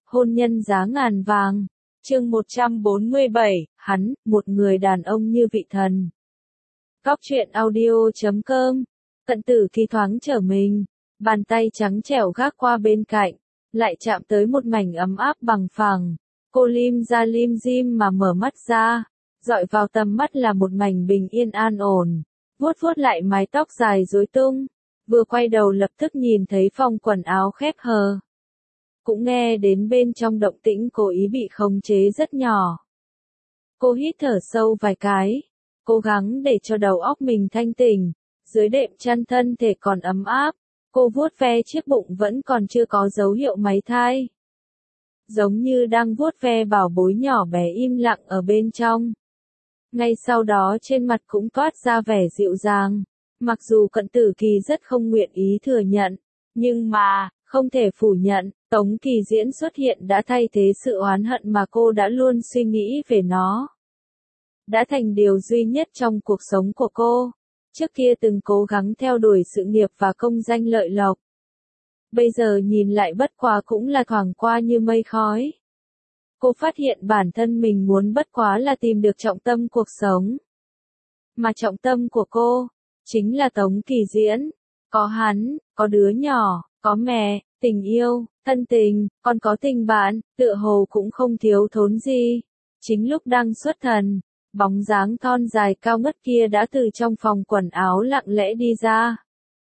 hôn nhân giá ngàn vàng. Chương 147, hắn, một người đàn ông như vị thần. Góc truyện audio.com. Cận Tử Kỳ thoáng trở mình, bàn tay trắng trẻo gác qua bên cạnh, lại chạm tới một mảnh ấm áp bằng phẳng. Cô lim ra lim dim mà mở mắt ra, dọi vào tầm mắt là một mảnh bình yên an ổn. Vuốt vuốt lại mái tóc dài rối tung, vừa quay đầu lập tức nhìn thấy phòng quần áo khép hờ. Cũng nghe đến bên trong động tĩnh cố ý bị khống chế rất nhỏ. Cô hít thở sâu vài cái, cố gắng để cho đầu óc mình thanh tỉnh, dưới đệm chăn thân thể còn ấm áp, cô vuốt ve chiếc bụng vẫn còn chưa có dấu hiệu máy thai. Giống như đang vuốt ve bảo bối nhỏ bé im lặng ở bên trong. Ngay sau đó trên mặt cũng toát ra vẻ dịu dàng, mặc dù Cận Tử Kỳ rất không nguyện ý thừa nhận, nhưng mà, không thể phủ nhận, Tống Kỳ Diễn xuất hiện đã thay thế sự oán hận mà cô đã luôn suy nghĩ về nó. Đã thành điều duy nhất trong cuộc sống của cô. Trước kia từng cố gắng theo đuổi sự nghiệp và công danh lợi lộc. Bây giờ nhìn lại bất quá cũng là thoảng qua như mây khói. Cô phát hiện bản thân mình muốn bất quá là tìm được trọng tâm cuộc sống. Mà trọng tâm của cô, chính là Tống Kỳ Diễn. Có hắn, có đứa nhỏ, có mẹ, tình yêu, thân tình, còn có tình bạn, tựa hồ cũng không thiếu thốn gì. Chính lúc đang xuất thần, bóng dáng thon dài cao ngất kia đã từ trong phòng quần áo lặng lẽ đi ra.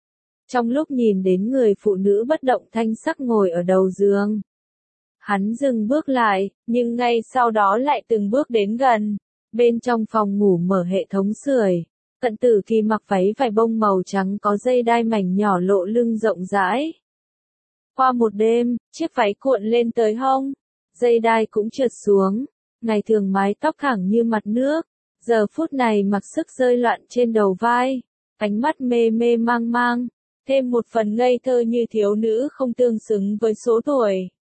Trong lúc nhìn đến người phụ nữ bất động thanh sắc ngồi ở đầu giường, hắn dừng bước lại, nhưng ngay sau đó lại từng bước đến gần. Bên trong phòng ngủ mở hệ thống sưởi, Cận Tử Kỳ mặc váy vải bông màu trắng có dây đai mảnh nhỏ lộ lưng rộng rãi. Qua một đêm, chiếc váy cuộn lên tới hông, dây đai cũng trượt xuống, ngày thường mái tóc thẳng như mặt nước, giờ phút này mặc sức rơi loạn trên đầu vai, ánh mắt mê mê mang mang, thêm một phần ngây thơ như thiếu nữ không tương xứng với số tuổi.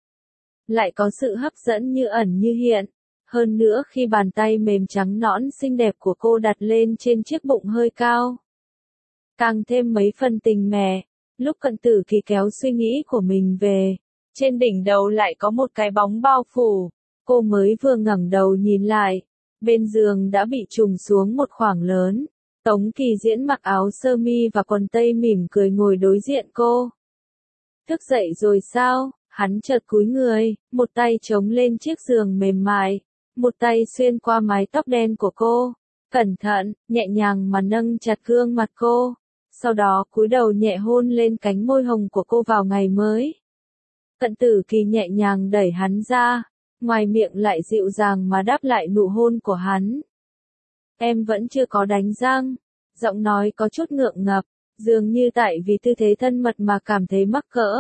Lại có sự hấp dẫn như ẩn như hiện, hơn nữa khi bàn tay mềm trắng nõn xinh đẹp của cô đặt lên trên chiếc bụng hơi cao. Càng thêm mấy phần tình mẹ. Lúc Cận Tử Kỳ kéo suy nghĩ của mình về, trên đỉnh đầu lại có một cái bóng bao phủ, cô mới vừa ngẩng đầu nhìn lại, bên giường đã bị trùng xuống một khoảng lớn. Tống Kỳ Diễn mặc áo sơ mi và quần tây mỉm cười ngồi đối diện cô. Thức dậy rồi sao? Hắn chợt cúi người, một tay chống lên chiếc giường mềm mại, một tay xuyên qua mái tóc đen của cô, cẩn thận, nhẹ nhàng mà nâng chặt gương mặt cô. Sau đó cúi đầu nhẹ hôn lên cánh môi hồng của cô vào ngày mới. Cận Tử Kỳ nhẹ nhàng đẩy hắn ra, ngoài miệng lại dịu dàng mà đáp lại nụ hôn của hắn. Em vẫn chưa có đánh răng, giọng nói có chút ngượng ngập, dường như tại vì tư thế thân mật mà cảm thấy mắc cỡ.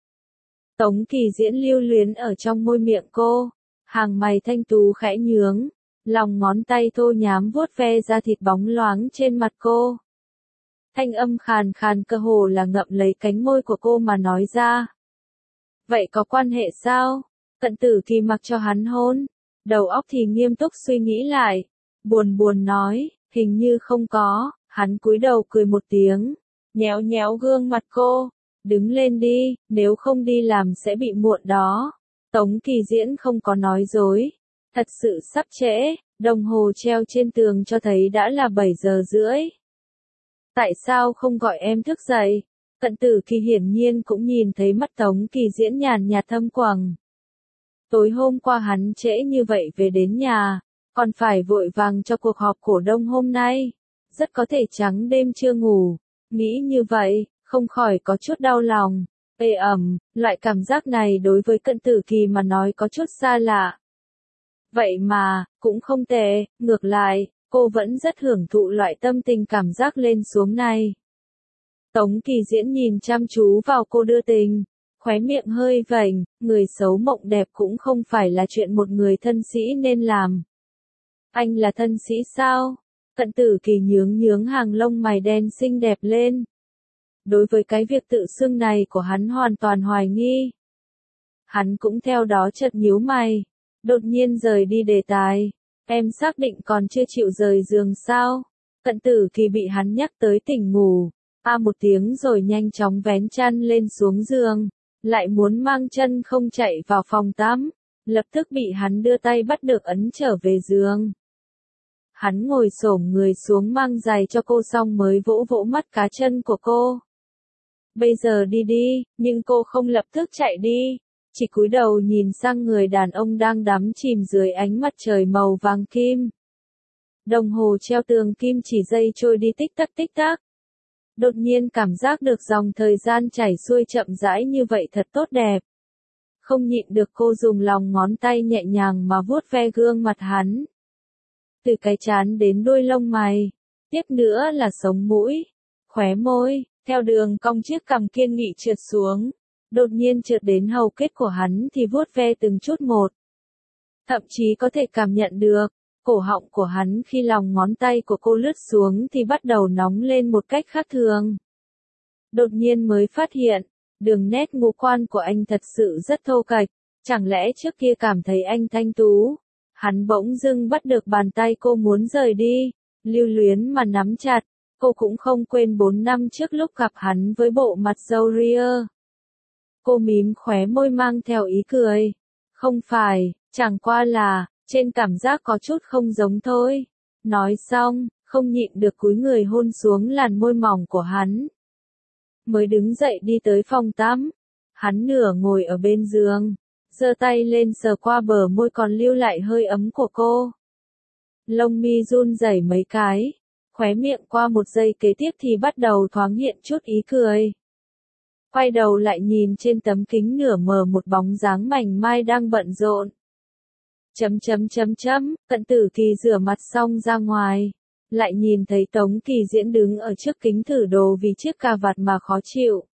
Tống Kỳ Diễn lưu luyến ở trong môi miệng cô, hàng mày thanh tú khẽ nhướng, lòng ngón tay thô nhám vuốt ve da thịt bóng loáng trên mặt cô. Thanh âm khàn khàn cơ hồ là ngậm lấy cánh môi của cô mà nói ra. Vậy có quan hệ sao? Cận Tử Kỳ mặc cho hắn hôn, đầu óc thì nghiêm túc suy nghĩ lại, buồn buồn nói, hình như không có. Hắn cúi đầu cười một tiếng, nhéo nhéo gương mặt cô, đứng lên đi, nếu không đi làm sẽ bị muộn đó. Tống Kỳ Diễn không có nói dối, thật sự sắp trễ, đồng hồ treo trên tường cho thấy đã là 7 giờ rưỡi. Tại sao không gọi em thức dậy? Cận Tử Kỳ hiển nhiên cũng nhìn thấy mắt Tống Kỳ Diễn nhàn nhạt thâm quầng. Tối hôm qua hắn trễ như vậy về đến nhà, còn phải vội vàng cho cuộc họp cổ đông hôm nay. Rất có thể trắng đêm chưa ngủ. Nghĩ như vậy, không khỏi có chút đau lòng. Ê ẩm, loại cảm giác này đối với Cận Tử Kỳ mà nói có chút xa lạ. Vậy mà, cũng không tệ, ngược lại, cô vẫn rất hưởng thụ loại tâm tình cảm giác lên xuống này. Tống Kỳ Diễn nhìn chăm chú vào cô đưa tình, khóe miệng hơi vểnh, người xấu mộng đẹp cũng không phải là chuyện một người thân sĩ nên làm. Anh là thân sĩ sao? Cận Tử Kỳ nhướng nhướng hàng lông mày đen xinh đẹp lên. Đối với cái việc tự xưng này của hắn hoàn toàn hoài nghi. Hắn cũng theo đó chợt nhíu mày, đột nhiên rời đi đề tài. Em xác định còn chưa chịu rời giường sao? Cận Tử Kỳ bị hắn nhắc tới tỉnh ngủ, một tiếng rồi nhanh chóng vén chăn lên xuống giường, lại muốn mang chân không chạy vào phòng tắm, lập tức bị hắn đưa tay bắt được ấn trở về giường. Hắn ngồi xổm người xuống mang giày cho cô xong mới vỗ vỗ mắt cá chân của cô. Bây giờ đi đi, nhưng cô không lập tức chạy đi, chỉ cúi đầu nhìn sang người đàn ông đang đắm chìm dưới ánh mặt trời màu vàng kim. Đồng hồ treo tường kim chỉ giây trôi đi tích tắc tích tắc. Đột nhiên cảm giác được dòng thời gian chảy xuôi chậm rãi như vậy thật tốt đẹp. Không nhịn được cô dùng lòng ngón tay nhẹ nhàng mà vuốt ve gương mặt hắn. Từ cái trán đến đuôi lông mày, tiếp nữa là sống mũi, khóe môi, theo đường cong chiếc cằm kiên nghị trượt xuống, đột nhiên trượt đến hầu kết của hắn thì vuốt ve từng chút một. Thậm chí có thể cảm nhận được, cổ họng của hắn khi lòng ngón tay của cô lướt xuống thì bắt đầu nóng lên một cách khác thường. Đột nhiên mới phát hiện, đường nét ngũ quan của anh thật sự rất thô kệch, chẳng lẽ trước kia cảm thấy anh thanh tú. Hắn bỗng dưng bắt được bàn tay cô muốn rời đi, lưu luyến mà nắm chặt, cô cũng không quên 4 năm trước lúc gặp hắn với bộ mặt râu ria. Cô mím khóe môi mang theo ý cười. Không phải, chẳng qua là, trên cảm giác có chút không giống thôi. Nói xong, không nhịn được cúi người hôn xuống làn môi mỏng của hắn. Mới đứng dậy đi tới phòng tắm, hắn nửa ngồi ở bên giường, giơ tay lên sờ qua bờ môi còn lưu lại hơi ấm của cô. Lông mi run rẩy mấy cái, khóe miệng qua một giây kế tiếp thì bắt đầu thoáng hiện chút ý cười. Quay đầu lại nhìn trên tấm kính nửa mờ một bóng dáng mảnh mai đang bận rộn. Cận Tử Kỳ rửa mặt xong ra ngoài, lại nhìn thấy Tống Kỳ Diễn đứng ở trước kính thử đồ vì chiếc cà vạt mà khó chịu.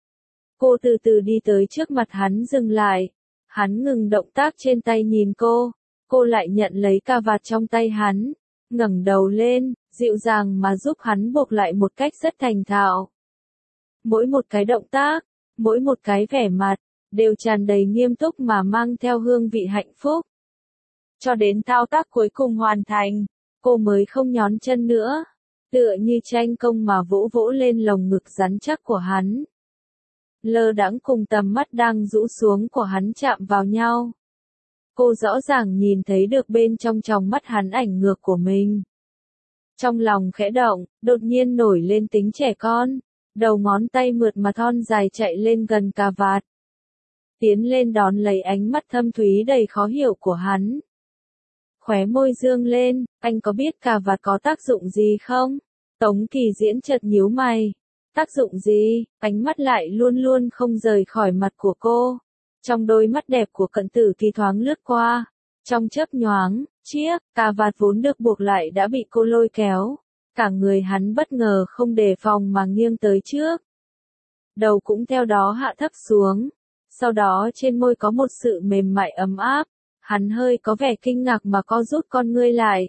Cô từ từ đi tới trước mặt hắn dừng lại, hắn ngừng động tác trên tay nhìn cô lại nhận lấy cà vạt trong tay hắn, ngẩng đầu lên, dịu dàng mà giúp hắn buộc lại một cách rất thành thạo. Mỗi một cái động tác, mỗi một cái vẻ mặt, đều tràn đầy nghiêm túc mà mang theo hương vị hạnh phúc. Cho đến thao tác cuối cùng hoàn thành, cô mới không nhón chân nữa, tựa như tranh công mà vỗ vỗ lên lồng ngực rắn chắc của hắn. Lơ đãng cùng tầm mắt đang rũ xuống của hắn chạm vào nhau. Cô rõ ràng nhìn thấy được bên trong tròng mắt hắn ảnh ngược của mình. Trong lòng khẽ động, đột nhiên nổi lên tính trẻ con, đầu ngón tay mượt mà thon dài chạy lên gần cà vạt. Tiến lên đón lấy ánh mắt thâm thúy đầy khó hiểu của hắn. Khóe môi dương lên, anh có biết cà vạt có tác dụng gì không? Tống Kỳ Diễn chợt nhíu mày. Tác dụng gì? Ánh mắt lại luôn luôn không rời khỏi mặt của cô. Trong đôi mắt đẹp của Cận Tử Kỳ thoáng lướt qua. Trong chớp nhoáng, chiếc cà vạt vốn được buộc lại đã bị cô lôi kéo. Cả người hắn bất ngờ không đề phòng mà nghiêng tới trước. Đầu cũng theo đó hạ thấp xuống. Sau đó trên môi có một sự mềm mại ấm áp. Hắn hơi có vẻ kinh ngạc mà co rút con ngươi lại.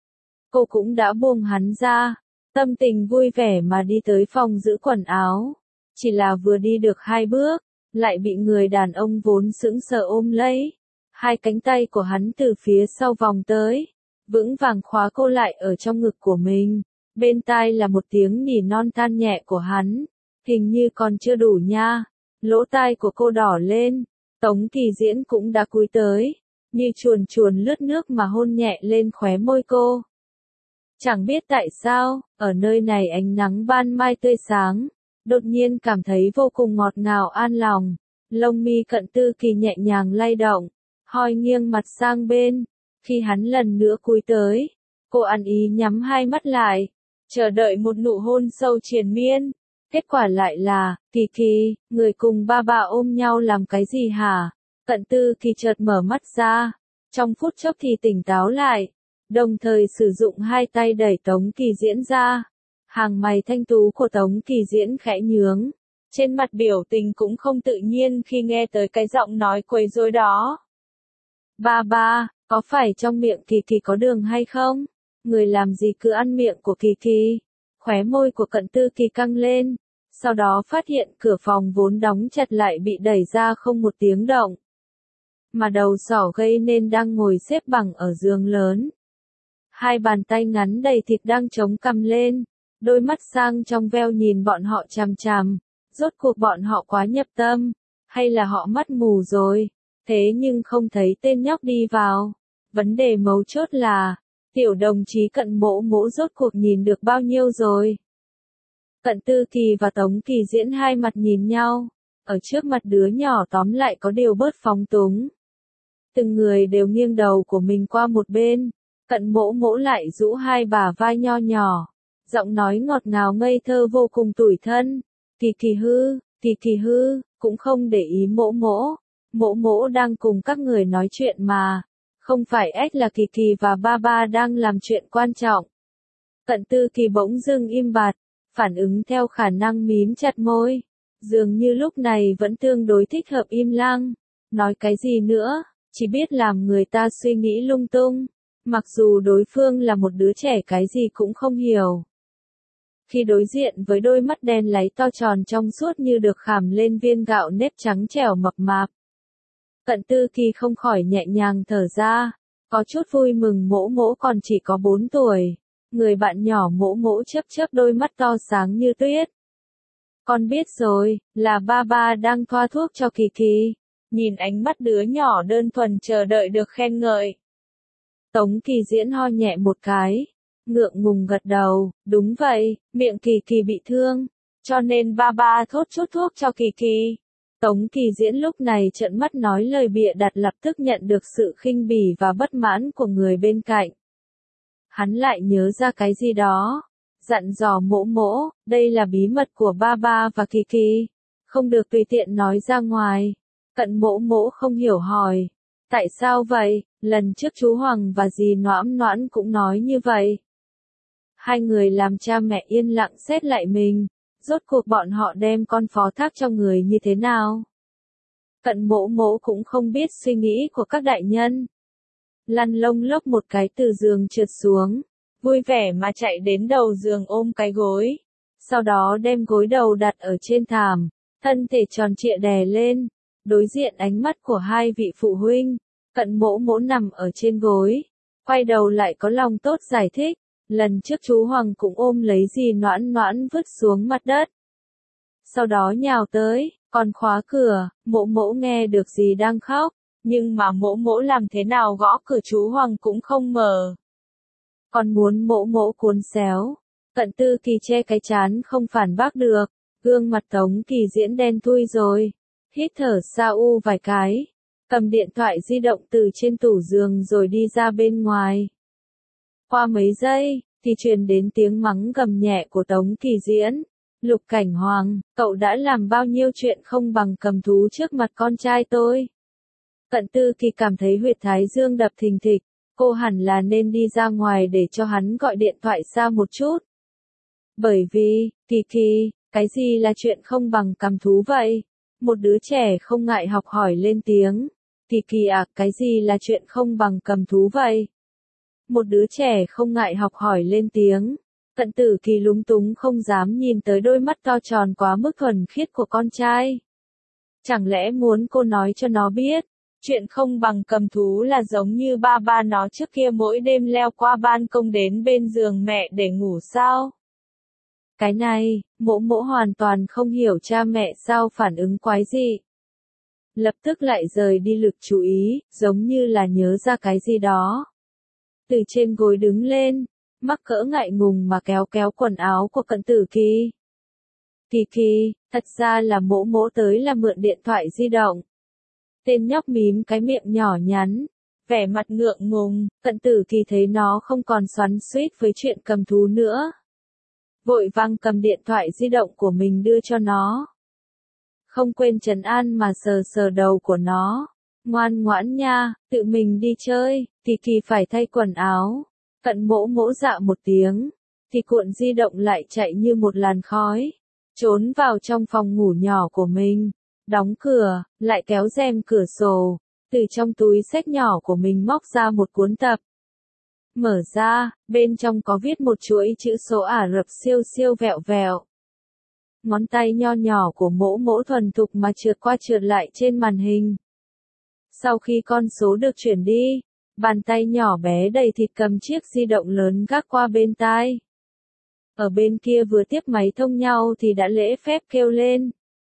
Cô cũng đã buông hắn ra. Tâm tình vui vẻ mà đi tới phòng giữ quần áo. Chỉ là vừa đi được 2 bước, lại bị người đàn ông vốn sững sờ ôm lấy. Hai cánh tay của hắn từ phía sau vòng tới, vững vàng khóa cô lại ở trong ngực của mình. Bên tai là một tiếng nỉ non than nhẹ của hắn. Hình như còn chưa đủ nha. Lỗ tai của cô đỏ lên. Tống Kỳ Diễn cũng đã cúi tới, như chuồn chuồn lướt nước mà hôn nhẹ lên khóe môi cô. Chẳng biết tại sao, ở nơi này ánh nắng ban mai tươi sáng, đột nhiên cảm thấy vô cùng ngọt ngào an lòng. Lông mi Cận Tử Kỳ nhẹ nhàng lay động, hoi nghiêng mặt sang bên. Khi hắn lần nữa cúi tới, cô ăn ý nhắm hai mắt lại, chờ đợi một nụ hôn sâu triền miên. Kết quả lại là, Kỳ Kỳ, người cùng ba bà ôm nhau làm cái gì hả? Cận Tử Kỳ chợt mở mắt ra, trong phút chốc thì tỉnh táo lại, đồng thời sử dụng hai tay đẩy Tống Kỳ Diễn ra. Hàng mày thanh tú của Tống Kỳ Diễn khẽ nhướng, trên mặt biểu tình cũng không tự nhiên khi nghe tới cái giọng nói quấy rối đó. Ba, có phải trong miệng Kỳ Kỳ có đường hay không? Người làm gì cứ ăn miệng của Kỳ Kỳ? Khóe môi của Cận Tử Kỳ căng lên, sau đó phát hiện cửa phòng vốn đóng chặt lại bị đẩy ra không một tiếng động. Mà đầu sỏ gây nên đang ngồi xếp bằng ở giường lớn. Hai bàn tay ngắn đầy thịt đang chống cằm lên, đôi mắt sang trong veo nhìn bọn họ chằm chằm. Rốt cuộc bọn họ quá nhập tâm, Hay là họ mắt mù rồi? Thế nhưng không thấy tên nhóc đi vào. Vấn đề mấu chốt là, tiểu đồng chí Cận Mỗ Mỗ rốt cuộc nhìn được bao nhiêu rồi? Cận Tư Kỳ và Tống Kỳ Diễn hai mặt nhìn nhau, ở trước mặt đứa nhỏ tóm lại có điều bớt phóng túng. Từng người đều nghiêng đầu của mình qua một bên, Cận Mỗ Mỗ lại rũ hai bả vai nho nhỏ, giọng nói ngọt ngào ngây thơ vô cùng tủi thân. Kỳ Kỳ hư, cũng không để ý Mỗ Mỗ. Mỗ Mỗ đang cùng các người nói chuyện mà, không phải ếch là Kỳ Kỳ và ba ba đang làm chuyện quan trọng. Cận Tư Kỳ bỗng dưng im bặt, phản ứng theo khả năng mím chặt môi, dường như lúc này vẫn tương đối thích hợp im lặng, nói cái gì nữa, chỉ biết làm người ta suy nghĩ lung tung, mặc dù đối phương là một đứa trẻ cái gì cũng không hiểu. Khi đối diện với đôi mắt đen láy to tròn trong suốt như được khảm lên viên gạo nếp trắng trẻo mập mạp, Cận Tư Kỳ không khỏi nhẹ nhàng thở ra, có chút vui mừng Mỗ Mỗ còn chỉ có 4 tuổi. Người bạn nhỏ Mỗ Mỗ chớp chớp đôi mắt to sáng như tuyết. Con biết rồi, là ba ba đang thoa thuốc cho Kỳ Kỳ. Nhìn ánh mắt đứa nhỏ đơn thuần chờ đợi được khen ngợi. Tống Kỳ Diễn ho nhẹ một cái, ngượng ngùng gật đầu, đúng vậy, miệng Kỳ Kỳ bị thương, cho nên ba ba thốt chút thuốc cho Kỳ Kỳ. Tống Kỳ Diễn lúc này trợn mắt nói lời bịa đặt lập tức nhận được sự khinh bỉ và bất mãn của người bên cạnh. Hắn lại nhớ ra cái gì đó, dặn dò Mỗ Mỗ, đây là bí mật của ba ba và Kỳ Kỳ, không được tùy tiện nói ra ngoài. Cận Mỗ Mỗ không hiểu hỏi, tại sao vậy, lần trước chú Hoàng và dì Noãn Noãn cũng nói như vậy. Hai người làm cha mẹ yên lặng xét lại mình, rốt cuộc bọn họ đem con phó thác cho người như thế nào. Cận Mỗ Mỗ cũng không biết suy nghĩ của các đại nhân. Lăn lông lốc một cái từ giường trượt xuống, vui vẻ mà chạy đến đầu giường ôm cái gối. Sau đó đem gối đầu đặt ở trên thảm, thân thể tròn trịa đè lên, đối diện ánh mắt của hai vị phụ huynh. Cận Mỗ Mỗ nằm ở trên gối, quay đầu lại có lòng tốt giải thích, lần trước chú Hoàng cũng ôm lấy dì Noãn Noãn vứt xuống mặt đất. Sau đó nhào tới, còn khóa cửa, Mỗ Mỗ nghe được dì đang khóc, nhưng mà Mỗ Mỗ làm thế nào gõ cửa chú Hoàng cũng không mở. Còn muốn Mỗ Mỗ cuốn xéo. Cận Tư Kỳ che cái trán không phản bác được, gương mặt Tống Kỳ Diễn đen thui rồi, hít thở sa u vài cái, cầm điện thoại di động từ trên tủ giường rồi đi ra bên ngoài. Qua mấy giây, thì truyền đến tiếng mắng gầm nhẹ của Tống Kỳ Diễn. Lục Cảnh Hoàng, cậu đã làm bao nhiêu chuyện không bằng cầm thú trước mặt con trai tôi. Cận Tư Kỳ cảm thấy huyệt thái dương đập thình thịch, cô hẳn là nên đi ra ngoài để cho hắn gọi điện thoại xa một chút. Bởi vì, Kỳ Kỳ, cái gì là chuyện không bằng cầm thú vậy? Một đứa trẻ không ngại học hỏi lên tiếng. Kỳ Kỳ à, cái gì là chuyện không bằng cầm thú vậy? Một đứa trẻ không ngại học hỏi lên tiếng. Cận Tử Kỳ lúng túng không dám nhìn tới đôi mắt to tròn quá mức thuần khiết của con trai. Chẳng lẽ muốn cô nói cho nó biết, chuyện không bằng cầm thú là giống như ba ba nó trước kia mỗi đêm leo qua ban công đến bên giường mẹ để ngủ sao? Cái này, Mỗ Mỗ hoàn toàn không hiểu cha mẹ sao phản ứng quái dị. Lập tức lại rời đi lực chú ý, giống như là nhớ ra cái gì đó. Từ trên gối đứng lên, mắc cỡ ngại ngùng mà kéo kéo quần áo của Cận Tử Kỳ. Kỳ Kỳ, thật ra là Mỗ Mỗ tới là mượn điện thoại di động. Tên nhóc mím cái miệng nhỏ nhắn, vẻ mặt ngượng ngùng, Cận Tử Kỳ thấy nó không còn xoắn xuýt với chuyện cầm thú nữa. Vội vàng cầm điện thoại di động của mình đưa cho nó. Không quên trấn an mà sờ sờ đầu của nó. Ngoan ngoãn nha, tự mình đi chơi, Kỳ Kỳ phải thay quần áo. Cận Mỗ Mỗ dạ một tiếng, thì cuộn di động lại chạy như một làn khói, trốn vào trong phòng ngủ nhỏ của mình, đóng cửa, lại kéo rèm cửa sổ, từ trong túi xách nhỏ của mình móc ra một cuốn tập. Mở ra, bên trong có viết một chuỗi chữ số Ả Rập siêu siêu vẹo vẹo. Ngón tay nho nhỏ của Mỗ Mỗ thuần thục mà trượt qua trượt lại trên màn hình. Sau khi con số được chuyển đi, bàn tay nhỏ bé đầy thịt cầm chiếc di động lớn gác qua bên tai. Ở bên kia vừa tiếp máy thông nhau thì đã lễ phép kêu lên.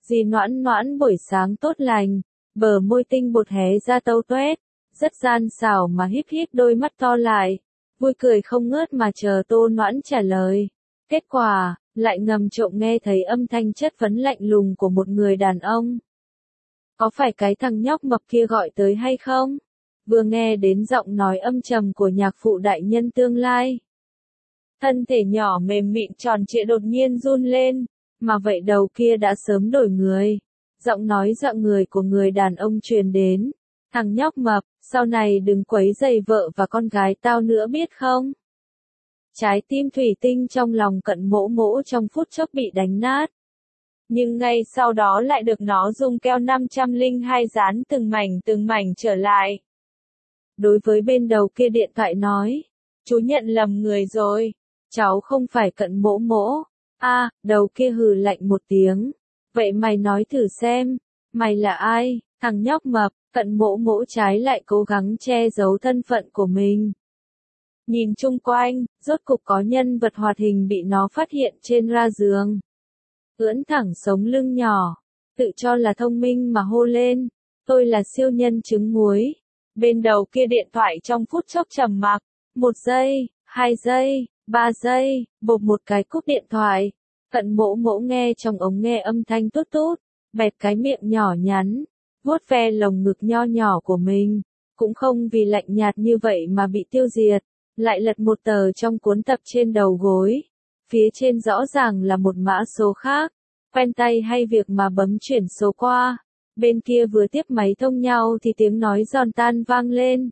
Dì Noãn Noãn buổi sáng tốt lành, bờ môi tinh bột hé ra tâu tuét, rất gian xảo mà híp híp đôi mắt to lại, vui cười không ngớt mà chờ Tô Noãn trả lời. Kết quả, lại ngầm trộm nghe thấy âm thanh chất vấn lạnh lùng của một người đàn ông. Có phải cái thằng nhóc mập kia gọi tới hay không? Vừa nghe đến giọng nói âm trầm của nhạc phụ đại nhân tương lai. Thân thể nhỏ mềm mịn tròn trịa đột nhiên run lên, mà vậy đầu kia đã sớm đổi người. Giọng nói dọa người của người đàn ông truyền đến. Thằng nhóc mập, sau này đừng quấy rầy vợ và con gái tao nữa biết không? Trái tim thủy tinh trong lòng Cận Mỗ Mỗ trong phút chốc bị đánh nát. Nhưng ngay sau đó lại được nó dùng keo 502 dán từng mảnh trở lại. Đối với bên đầu kia điện thoại nói, chú nhận lầm người rồi, cháu không phải Cận Mỗ Mỗ. Đầu kia hừ lạnh một tiếng. Vậy mày nói thử xem, mày là ai? Thằng nhóc mập. Cận Mỗ Mỗ trái lại cố gắng che giấu thân phận của mình. Nhìn chung quanh, rốt cục có nhân vật hoạt hình bị nó phát hiện trên ra giường. Ưỡn thẳng sống lưng nhỏ, tự cho là thông minh mà hô lên, tôi là siêu nhân trứng muối. Bên đầu kia điện thoại trong phút chốc trầm mặc, 1 giây, 2 giây, 3 giây, bộp một cái cúp điện thoại. Cận Mỗ Mỗ nghe trong ống nghe âm thanh tút tút, bẹp cái miệng nhỏ nhắn, vuốt ve lồng ngực nho nhỏ của mình, cũng không vì lạnh nhạt như vậy mà bị tiêu diệt, lại lật một tờ trong cuốn tập trên đầu gối. Phía trên rõ ràng là một mã số khác, quen tay hay việc mà bấm chuyển số qua. Bên kia vừa tiếp máy thông nhau thì tiếng nói giòn tan vang lên.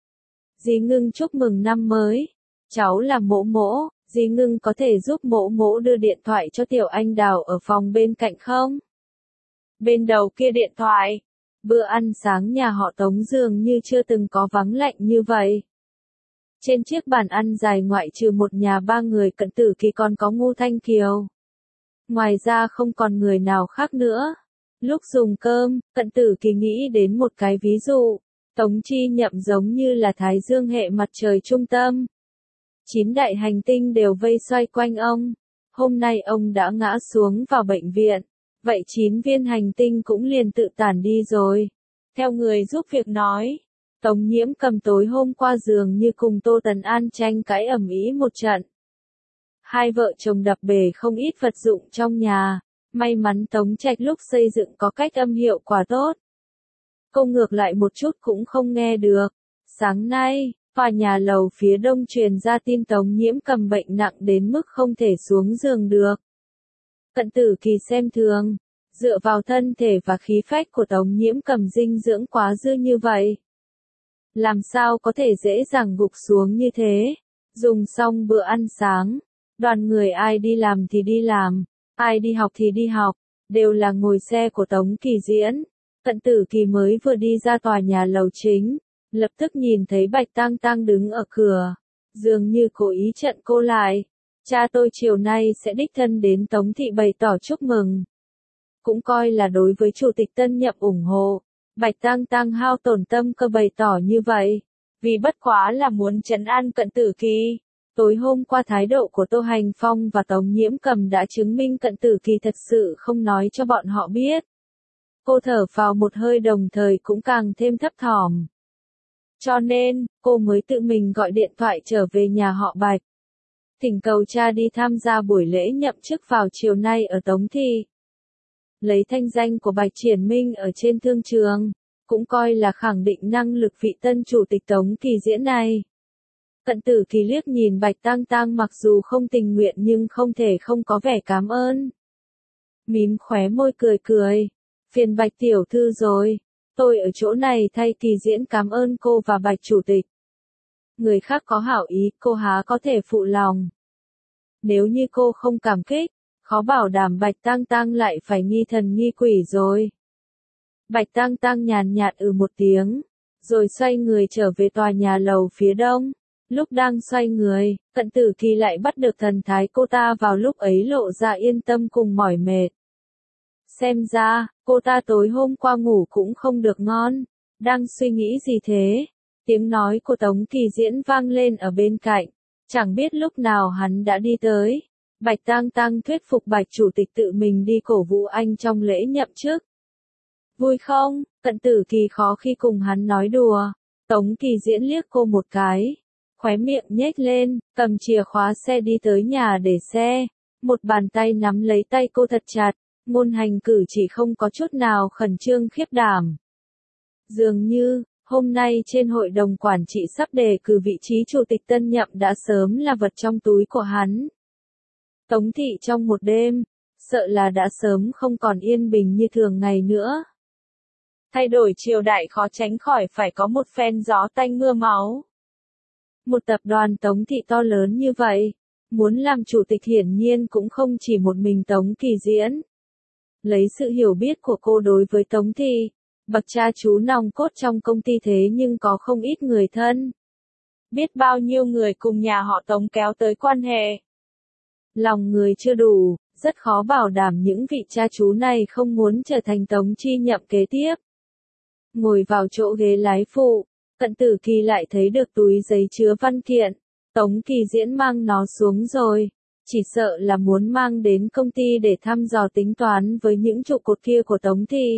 Dì Ngưng chúc mừng năm mới, cháu là Mỗ Mỗ, dì Ngưng có thể giúp Mỗ Mỗ đưa điện thoại cho Tiểu Anh Đào ở phòng bên cạnh không? Bên đầu kia điện thoại, bữa ăn sáng nhà họ Tống dường như chưa từng có vắng lạnh như vậy. Trên chiếc bàn ăn dài ngoại trừ một nhà 3 người Cận Tử Kỳ còn có Ngô Thanh Kiều. Ngoài ra không còn người nào khác nữa. Lúc dùng cơm, Cận Tử Kỳ nghĩ đến một cái ví dụ. Tống Chi Nhậm giống như là Thái Dương hệ mặt trời trung tâm. 9 đại hành tinh đều vây xoay quanh ông. Hôm nay ông đã ngã xuống vào bệnh viện. Vậy 9 viên hành tinh cũng liền tự tản đi rồi. Theo người giúp việc nói, Tống Nhiễm Cầm tối hôm qua dường như cùng Tô Tần An tranh cãi ầm ĩ một trận. Hai vợ chồng đập bể không ít vật dụng trong nhà. May mắn Tống Trạch lúc xây dựng có cách âm hiệu quả tốt. Cô ngược lại một chút cũng không nghe được. Sáng nay, tòa nhà lầu phía đông truyền ra tin Tống Nhiễm Cầm bệnh nặng đến mức không thể xuống giường được. Cận Tử Kỳ xem thường, dựa vào thân thể và khí phách của Tống Nhiễm Cầm dinh dưỡng quá dư như vậy. Làm sao có thể dễ dàng gục xuống như thế? Dùng xong bữa ăn sáng, đoàn người ai đi làm thì đi làm, ai đi học thì đi học, đều là ngồi xe của Tống Kỳ Diễn. Cận Tử Kỳ mới vừa đi ra tòa nhà lầu chính, lập tức nhìn thấy Bạch Tang Tang đứng ở cửa, dường như cố ý chặn cô lại. Cha tôi chiều nay sẽ đích thân đến Tống thị bày tỏ chúc mừng. Cũng coi là đối với chủ tịch tân nhậm ủng hộ. Bạch Tang Tang hao tổn tâm cơ bày tỏ như vậy, vì bất quá là muốn trấn an Cận Tử Kỳ. Tối hôm qua thái độ của Tô Hành Phong và Tống Nhiễm Cầm đã chứng minh Cận Tử Kỳ thật sự không nói cho bọn họ biết. Cô thở phào một hơi đồng thời cũng càng thêm thấp thỏm. Cho nên, cô mới tự mình gọi điện thoại trở về nhà họ Bạch. Thỉnh cầu cha đi tham gia buổi lễ nhậm chức vào chiều nay ở Tống thị. Lấy thanh danh của Bạch Triển Minh ở trên thương trường, cũng coi là khẳng định năng lực vị tân chủ tịch Tống Kỳ Diễn này. Cận Tử Kỳ liếc nhìn Bạch Tang Tang mặc dù không tình nguyện nhưng không thể không có vẻ cảm ơn. Mím khóe môi cười cười, phiền Bạch tiểu thư rồi, tôi ở chỗ này thay Kỳ Diễn cảm ơn cô và Bạch chủ tịch. Người khác có hảo ý, cô há có thể phụ lòng. Nếu như cô không cảm kích, khó bảo đảm Bạch Tang Tang lại phải nghi thần nghi quỷ rồi. Bạch Tang Tang nhàn nhạt một tiếng, rồi xoay người trở về tòa nhà lầu phía đông. Lúc đang xoay người, Cận Tử Kỳ lại bắt được thần thái cô ta vào lúc ấy lộ ra yên tâm cùng mỏi mệt. Xem ra, cô ta tối hôm qua ngủ cũng không được ngon. Đang suy nghĩ gì thế? Tiếng nói của Tống Kỳ Diễn vang lên ở bên cạnh. Chẳng biết lúc nào hắn đã đi tới. Bạch Tang Tang thuyết phục Bạch chủ tịch tự mình đi cổ vũ anh trong lễ nhậm chức. Vui không? Cận Tử Kỳ khó khi cùng hắn nói đùa. Tống Kỳ Diễn liếc cô một cái, khóe miệng nhếch lên, cầm chìa khóa xe đi tới nhà để xe, một bàn tay nắm lấy tay cô thật chặt, ngôn hành cử chỉ không có chút nào khẩn trương khiếp đảm. Dường như, hôm nay trên hội đồng quản trị sắp đề cử vị trí chủ tịch tân nhậm đã sớm là vật trong túi của hắn. Tống thị trong một đêm, sợ là đã sớm không còn yên bình như thường ngày nữa. Thay đổi triều đại khó tránh khỏi phải có một phen gió tanh mưa máu. Một tập đoàn Tống thị to lớn như vậy, muốn làm chủ tịch hiển nhiên cũng không chỉ một mình Tống Kỳ Diễn. Lấy sự hiểu biết của cô đối với Tống thị, bậc cha chú nòng cốt trong công ty thế nhưng có không ít người thân. Biết bao nhiêu người cùng nhà họ Tống kéo tới quan hệ. Lòng người chưa đủ, rất khó bảo đảm những vị cha chú này không muốn trở thành Tống chi nhậm kế tiếp. Ngồi vào chỗ ghế lái phụ, Cận Tử Kỳ lại thấy được túi giấy chứa văn kiện. Tống Kỳ Diễn mang nó xuống rồi, chỉ sợ là muốn mang đến công ty để thăm dò tính toán với những trụ cột kia của Tống thị.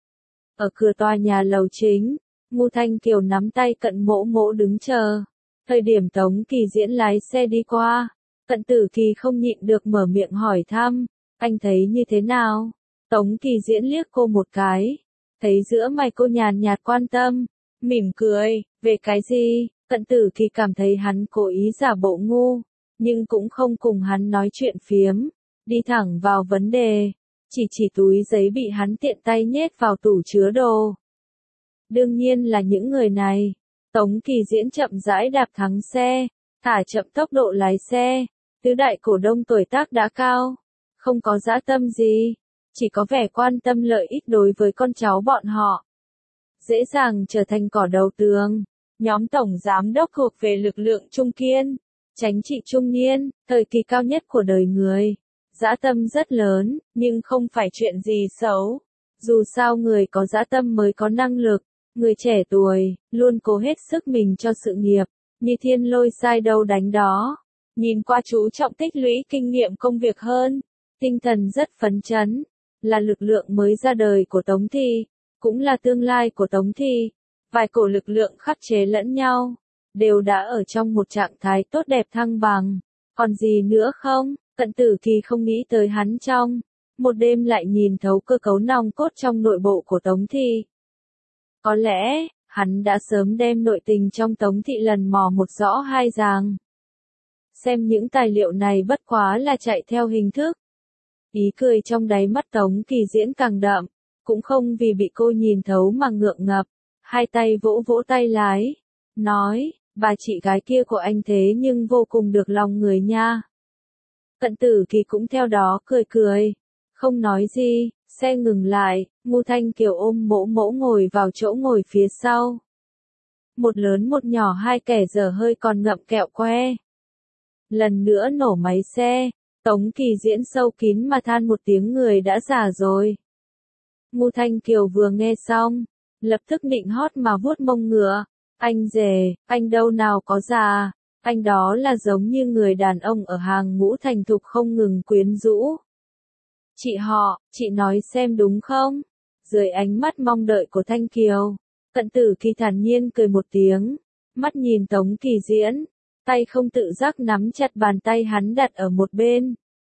Ở cửa tòa nhà lầu chính, Ngô Thanh Kiều nắm tay Cận Mỗ Mỗ đứng chờ. Thời điểm Tống Kỳ Diễn lái xe đi qua, Cận Tử Kỳ không nhịn được mở miệng hỏi thăm, anh thấy như thế nào? Tống Kỳ Diễn liếc cô một cái, thấy giữa mày cô nhàn nhạt quan tâm, mỉm cười, về cái gì? Cận Tử Kỳ cảm thấy hắn cố ý giả bộ ngu, nhưng cũng không cùng hắn nói chuyện phiếm, đi thẳng vào vấn đề, chỉ túi giấy bị hắn tiện tay nhét vào tủ chứa đồ. Đương nhiên là những người này. Tống Kỳ Diễn chậm rãi đạp thắng xe, thả chậm tốc độ lái xe, tứ đại cổ đông tuổi tác đã cao, không có dã tâm gì, chỉ có vẻ quan tâm lợi ích đối với con cháu bọn họ. Dễ dàng trở thành cỏ đầu tường. Nhóm tổng giám đốc thuộc về lực lượng trung kiên, chính trị trung niên, thời kỳ cao nhất của đời người. Dã tâm rất lớn, nhưng không phải chuyện gì xấu. Dù sao người có dã tâm mới có năng lực, người trẻ tuổi, luôn cố hết sức mình cho sự nghiệp, như thiên lôi sai đâu đánh đó. Nhìn qua chú trọng tích lũy kinh nghiệm công việc hơn, tinh thần rất phấn chấn, là lực lượng mới ra đời của Tống thị, cũng là tương lai của Tống thị. Vài cổ lực lượng khắc chế lẫn nhau, đều đã ở trong một trạng thái tốt đẹp thăng bằng. Còn gì nữa không? Cận Tử Kỳ không nghĩ tới hắn trong một đêm lại nhìn thấu cơ cấu nòng cốt trong nội bộ của Tống thị. Có lẽ, hắn đã sớm đem nội tình trong Tống thị lần mò một rõ hai ràng. Xem những tài liệu này bất quá là chạy theo hình thức. Ý cười trong đáy mắt Tống Kỳ Diễn càng đậm, cũng không vì bị cô nhìn thấu mà ngượng ngập. Hai tay vỗ vỗ tay lái, nói, bà chị gái kia của anh thế nhưng vô cùng được lòng người nha. Cận Tử Kỳ cũng theo đó cười cười, không nói gì, xe ngừng lại, Ngô Thanh Kiều ôm Mỗ Mỗ ngồi vào chỗ ngồi phía sau. Một lớn một nhỏ hai kẻ dở hơi còn ngậm kẹo que. Lần nữa nổ máy xe, Tống Kỳ Diễn sâu kín mà than một tiếng người đã già rồi. Ngô Thanh Kiều vừa nghe xong, lập tức nịnh hót mà vuốt mông ngựa, anh rể, anh đâu nào có già, anh đó là giống như người đàn ông ở hàng ngũ thành thục không ngừng quyến rũ. Chị họ, chị nói xem đúng không? Dưới ánh mắt mong đợi của Thanh Kiều, Cận Tử Kỳ thản nhiên cười một tiếng, mắt nhìn Tống Kỳ Diễn, tay không tự giác nắm chặt bàn tay hắn đặt ở một bên.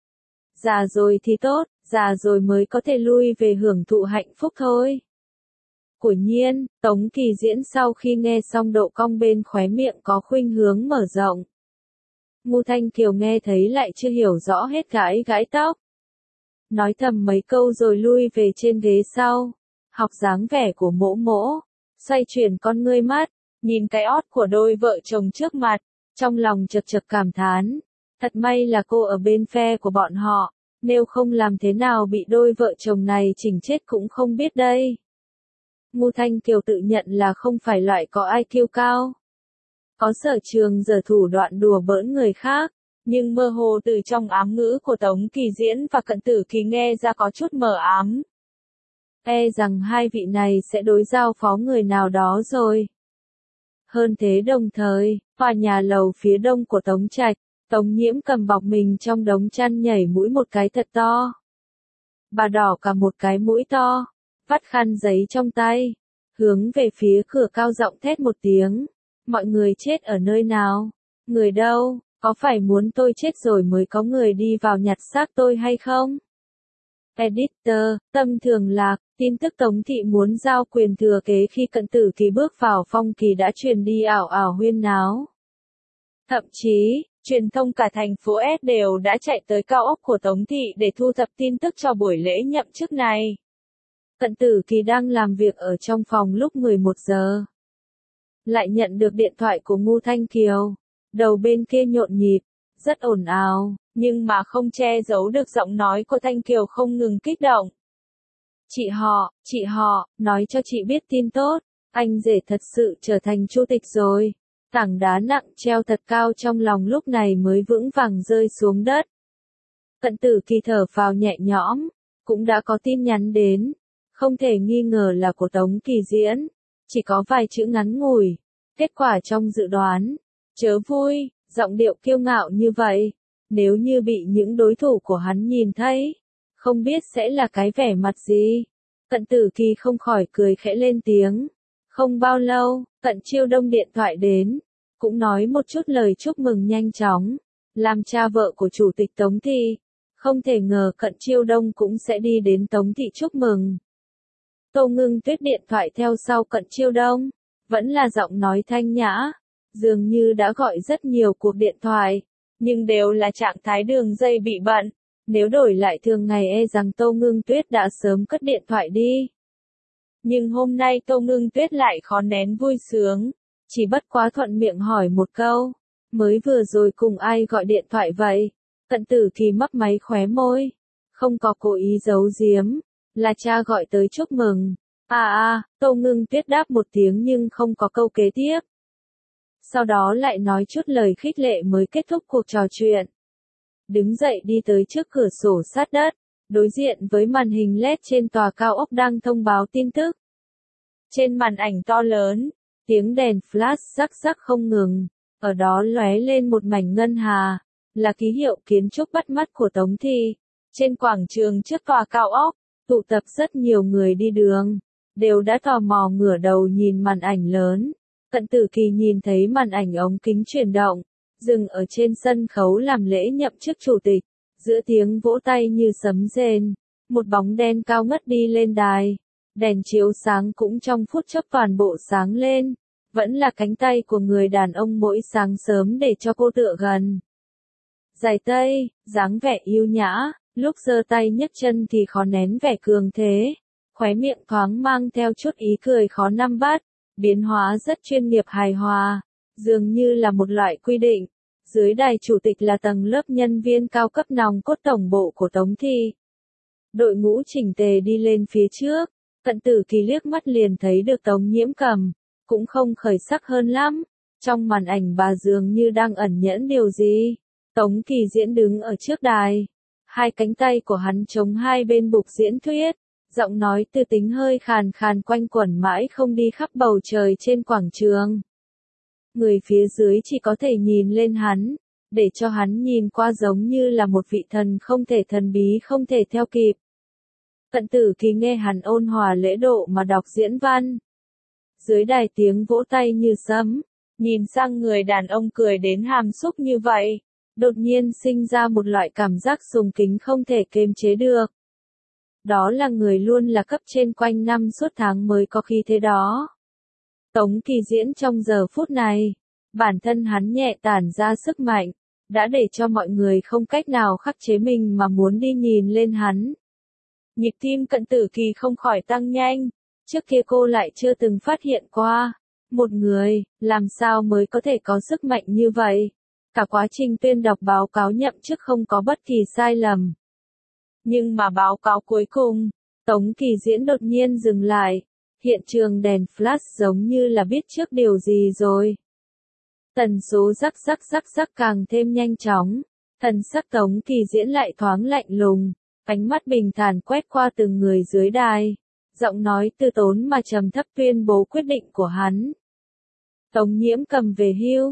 Già rồi thì tốt, già rồi mới có thể lui về hưởng thụ hạnh phúc thôi. Quả nhiên, Tống Kỳ Diễn sau khi nghe xong độ cong bên khóe miệng có khuynh hướng mở rộng. Ngô Thanh Kiều nghe thấy lại chưa hiểu rõ hết gãi gãi tóc. Nói thầm mấy câu rồi lui về trên ghế sau, học dáng vẻ của Mỗ Mỗ, xoay chuyển con ngươi mắt, nhìn cái ót của đôi vợ chồng trước mặt, trong lòng chật chật cảm thán. Thật may là cô ở bên phe của bọn họ, nếu không làm thế nào bị đôi vợ chồng này chỉnh chết cũng không biết đây. Ngô Thanh Kiều tự nhận là không phải loại có IQ cao, có sở trường giở thủ đoạn đùa bỡn người khác, nhưng mơ hồ từ trong ám ngữ của Tống Kỳ Diễn và Cận Tử Kỳ nghe ra có chút mờ ám. E rằng hai vị này sẽ đối giao phó người nào đó rồi. Hơn thế đồng thời, tòa nhà lầu phía đông của Tống Trạch, Tống Nhiễm cầm bọc mình trong đống chăn nhảy mũi một cái thật to. Bà đỏ cả một cái mũi to, vắt khăn giấy trong tay, hướng về phía cửa cao giọng thét một tiếng. Mọi người chết ở nơi nào? Người đâu? Có phải muốn tôi chết rồi mới có người đi vào nhặt xác tôi hay không? Editor, Tâm Thường Lạc, tin tức Tống Thị muốn giao quyền thừa kế khi Cận Tử Kỳ bước vào Phong Kỳ đã truyền đi ảo ảo huyên náo. Thậm chí, truyền thông cả thành phố S đều đã chạy tới cao ốc của Tống Thị để thu thập tin tức cho buổi lễ nhậm chức này. Cận Tử Kỳ đang làm việc ở trong phòng lúc 11 giờ. Lại nhận được điện thoại của Ngô Thanh Kiều. Đầu bên kia nhộn nhịp, rất ồn ào, nhưng mà không che giấu được giọng nói của Thanh Kiều không ngừng kích động. Chị họ, nói cho chị biết tin tốt, anh rể thật sự trở thành chủ tịch rồi. Tảng đá nặng treo thật cao trong lòng lúc này mới vững vàng rơi xuống đất. Cận Tử Kỳ thở phào nhẹ nhõm, cũng đã có tin nhắn đến, không thể nghi ngờ là của Tống Kỳ Diễn, chỉ có vài chữ ngắn ngủi, kết quả trong dự đoán. Chớ vui, giọng điệu kiêu ngạo như vậy, nếu như bị những đối thủ của hắn nhìn thấy, không biết sẽ là cái vẻ mặt gì. Cận Tử Kỳ không khỏi cười khẽ lên tiếng. Không bao lâu, Cận Chiêu Đông điện thoại đến, cũng nói một chút lời chúc mừng nhanh chóng, làm cha vợ của chủ tịch Tống Thị. Không thể ngờ Cận Chiêu Đông cũng sẽ đi đến Tống Thị chúc mừng. Tô Ngưng Tuyết điện thoại theo sau Cận Chiêu Đông, vẫn là giọng nói thanh nhã. Dường như đã gọi rất nhiều cuộc điện thoại, nhưng đều là trạng thái đường dây bị bận. Nếu đổi lại thường ngày e rằng Tô Ngưng Tuyết đã sớm cất điện thoại đi. Nhưng hôm nay Tô Ngưng Tuyết lại khó nén vui sướng, chỉ bất quá thuận miệng hỏi một câu. Mới vừa rồi cùng ai gọi điện thoại vậy? Cận Tử Kỳ mấp máy khóe môi. Không có cố ý giấu giếm, là cha gọi tới chúc mừng. Tô Ngưng Tuyết đáp một tiếng nhưng không có câu kế tiếp. Sau đó lại nói chút lời khích lệ mới kết thúc cuộc trò chuyện. Đứng dậy đi tới trước cửa sổ sát đất, đối diện với màn hình LED trên tòa cao ốc đang thông báo tin tức. Trên màn ảnh to lớn, tiếng đèn flash rắc rắc không ngừng, ở đó lóe lên một mảnh ngân hà, là ký hiệu kiến trúc bắt mắt của Tống Thị. Trên quảng trường trước tòa cao ốc, tụ tập rất nhiều người đi đường, đều đã tò mò ngửa đầu nhìn màn ảnh lớn. Cận Tử Kỳ nhìn thấy màn ảnh ống kính chuyển động, dừng ở trên sân khấu làm lễ nhậm chức chủ tịch, giữa tiếng vỗ tay như sấm rền, một bóng đen cao ngất đi lên đài, đèn chiếu sáng cũng trong phút chốc toàn bộ sáng lên, vẫn là cánh tay của người đàn ông mỗi sáng sớm để cho cô tựa gần. Dài tây, dáng vẻ yêu nhã, lúc giơ tay nhấc chân thì khó nén vẻ cường thế, khóe miệng thoáng mang theo chút ý cười khó năm bắt. Biến hóa rất chuyên nghiệp hài hòa, dường như là một loại quy định. Dưới đài chủ tịch là tầng lớp nhân viên cao cấp nòng cốt tổng bộ của Tống Thị. Đội ngũ chỉnh tề đi lên phía trước, Cận Tử Kỳ liếc mắt liền thấy được Tống Nhiễm Cầm, cũng không khởi sắc hơn lắm. Trong màn ảnh bà dường như đang ẩn nhẫn điều gì. Tống Kỳ Diễn đứng ở trước đài, hai cánh tay của hắn chống hai bên bục diễn thuyết. Giọng nói tư tính hơi khàn khàn quanh quẩn mãi không đi khắp bầu trời trên quảng trường. Người phía dưới chỉ có thể nhìn lên hắn, để cho hắn nhìn qua giống như là một vị thần không thể thần bí không thể theo kịp. Cận Tử Kỳ nghe hắn ôn hòa lễ độ mà đọc diễn văn. Dưới đài tiếng vỗ tay như sấm, nhìn sang người đàn ông cười đến hàm xúc như vậy, đột nhiên sinh ra một loại cảm giác sùng kính không thể kiềm chế được. Đó là người luôn là cấp trên quanh năm suốt tháng mới có khí thế đó. Tống Kỳ Diễn trong giờ phút này, bản thân hắn nhẹ tản ra sức mạnh, đã để cho mọi người không cách nào khắc chế mình mà muốn đi nhìn lên hắn. Nhịp tim Cận Tử Kỳ không khỏi tăng nhanh, trước kia cô lại chưa từng phát hiện qua. Một người, làm sao mới có thể có sức mạnh như vậy? Cả quá trình tuyên đọc báo cáo nhậm chức không có bất kỳ sai lầm. Nhưng mà báo cáo cuối cùng, Tống Kỳ Diễn đột nhiên dừng lại, hiện trường đèn flash giống như là biết trước điều gì rồi. Tần số rắc rắc rắc rắc càng thêm nhanh chóng, thần sắc Tống Kỳ Diễn lại thoáng lạnh lùng, ánh mắt bình thản quét qua từng người dưới đài, giọng nói từ tốn mà trầm thấp tuyên bố quyết định của hắn. Tống Nhiễm Cầm về hưu,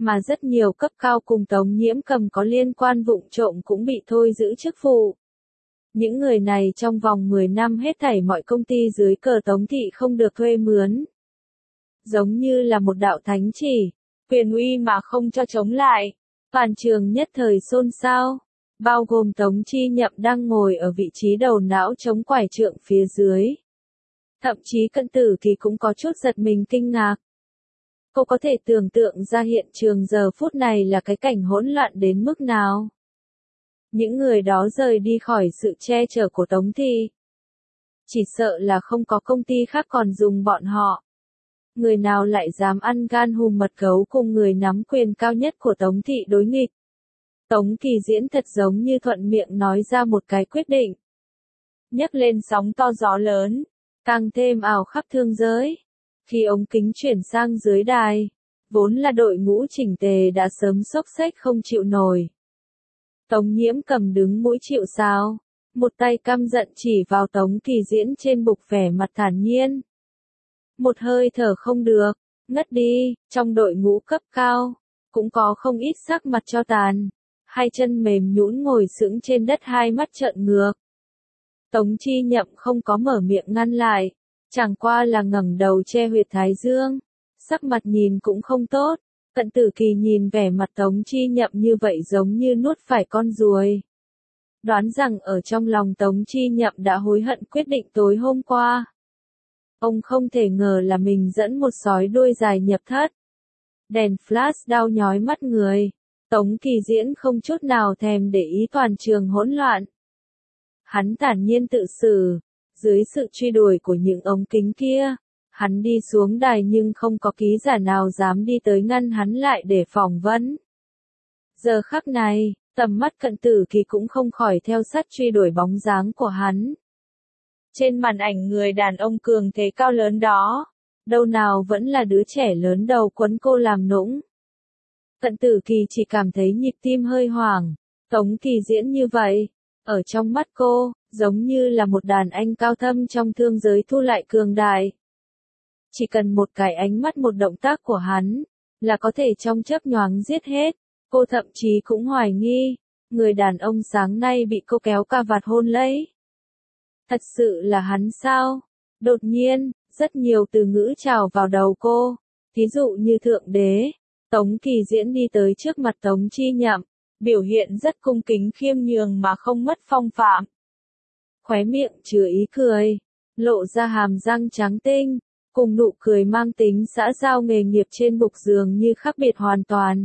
mà rất nhiều cấp cao cùng Tống Nhiễm Cầm có liên quan vụng trộm cũng bị thôi giữ chức vụ. Những người này trong vòng 10 năm hết thảy mọi công ty dưới cờ Tống thị không được thuê mướn. Giống như là một đạo thánh chỉ, quyền uy mà không cho chống lại. Toàn trường nhất thời xôn xao, bao gồm Tống Chi Nhậm đang ngồi ở vị trí đầu não chống quải trượng phía dưới. Thậm chí Cận Tử Kỳ cũng có chút giật mình kinh ngạc. Cô có thể tưởng tượng ra hiện trường giờ phút này là cái cảnh hỗn loạn đến mức nào. Những người đó rời đi khỏi sự che chở của Tống thị. Chỉ sợ là không có công ty khác còn dùng bọn họ. Người nào lại dám ăn gan hùm mật gấu cùng người nắm quyền cao nhất của Tống thị đối nghịch. Tống Kỳ Diễn thật giống như thuận miệng nói ra một cái quyết định. Nhấc lên sóng to gió lớn, càng thêm ào khắp thương giới. Khi ống kính chuyển sang dưới đài, vốn là đội ngũ chỉnh tề đã sớm xốc xếch không chịu nổi. Tống Nhiễm Cầm đứng mũi chịu sào, một tay căm giận chỉ vào Tống Kỳ Diễn trên bục vẻ mặt thản nhiên. Một hơi thở không được, ngất đi, trong đội ngũ cấp cao, cũng có không ít sắc mặt cho tàn, hai chân mềm nhũn ngồi sững trên đất hai mắt trợn ngược. Tống Chi Nhậm không có mở miệng ngăn lại, chẳng qua là ngẩng đầu che huyệt thái dương, sắc mặt nhìn cũng không tốt. Cận Tử Kỳ nhìn vẻ mặt Tống Chi Nhậm như vậy giống như nuốt phải con ruồi. Đoán rằng ở trong lòng Tống Chi Nhậm đã hối hận quyết định tối hôm qua. Ông không thể ngờ là mình dẫn một sói đuôi dài nhập thất. Đèn flash đau nhói mắt người. Tống Kỳ Diễn không chút nào thèm để ý toàn trường hỗn loạn. Hắn thản nhiên tự xử, dưới sự truy đuổi của những ống kính kia. Hắn đi xuống đài nhưng không có ký giả nào dám đi tới ngăn hắn lại để phỏng vấn. Giờ khắc này, tầm mắt Cận Tử Kỳ cũng không khỏi theo sát truy đuổi bóng dáng của hắn. Trên màn ảnh người đàn ông cường thế cao lớn đó, đâu nào vẫn là đứa trẻ lớn đầu quấn cô làm nũng. Cận Tử Kỳ chỉ cảm thấy nhịp tim hơi hoảng, Tống Kỳ Diễn như vậy, ở trong mắt cô, giống như là một đàn anh cao thâm trong thương giới thu lại cường đại. Chỉ cần một cái ánh mắt một động tác của hắn, là có thể trong chớp nhoáng giết hết. Cô thậm chí cũng hoài nghi, người đàn ông sáng nay bị cô kéo cà vạt hôn lấy. Thật sự là hắn sao? Đột nhiên, rất nhiều từ ngữ trào vào đầu cô, thí dụ như thượng đế. Tống Kỳ Diễn đi tới trước mặt Tống Chi Nhậm, biểu hiện rất cung kính khiêm nhường mà không mất phong phạm. Khóe miệng chứa ý cười, lộ ra hàm răng trắng tinh, cùng nụ cười mang tính xã giao nghề nghiệp trên bục giường như khác biệt hoàn toàn.